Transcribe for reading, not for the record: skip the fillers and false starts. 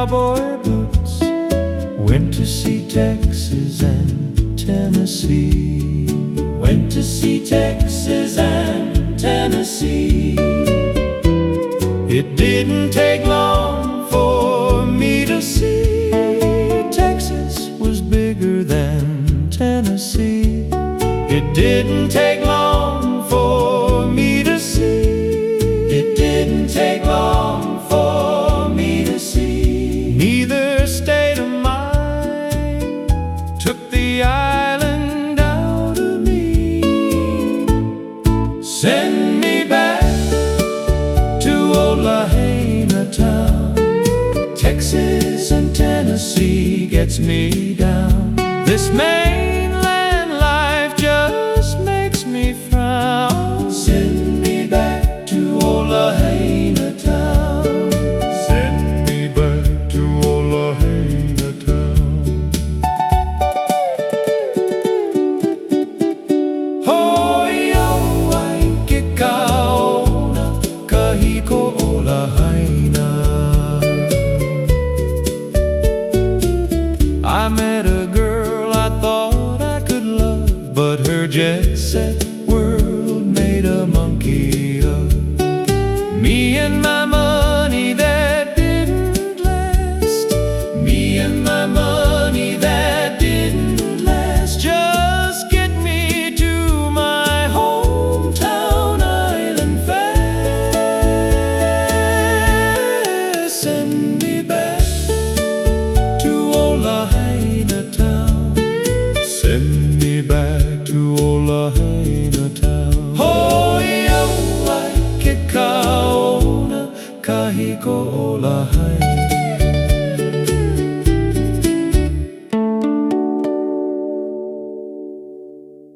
cowboy boots, went to see Texas and Tennessee. Went to see Texas and Tennessee. It didn't take long for me to see Texas was bigger than Tennessee. It didn't take long for me to see. It didn't take long for me to see. Neither state of mine took the island out of me. Send me back to old Lahaina town. Texas and Tennessee gets me down. This mainland life just makes me frown. Send me back to old Lahaina town. Send me back to old Lahaina town. Hoyo Waikikaona, Kahiko o Lahaina. I met a girl I thought I could love, but her jet-set world made a monkey of me and my money that didn't last. Me and my money that didn't last. Just get me to my hometown island fast. Send me back to old Lahaina town. Send me back to old Lahaina town. Hoyo Waikikaona, Kahiko o Lahaina.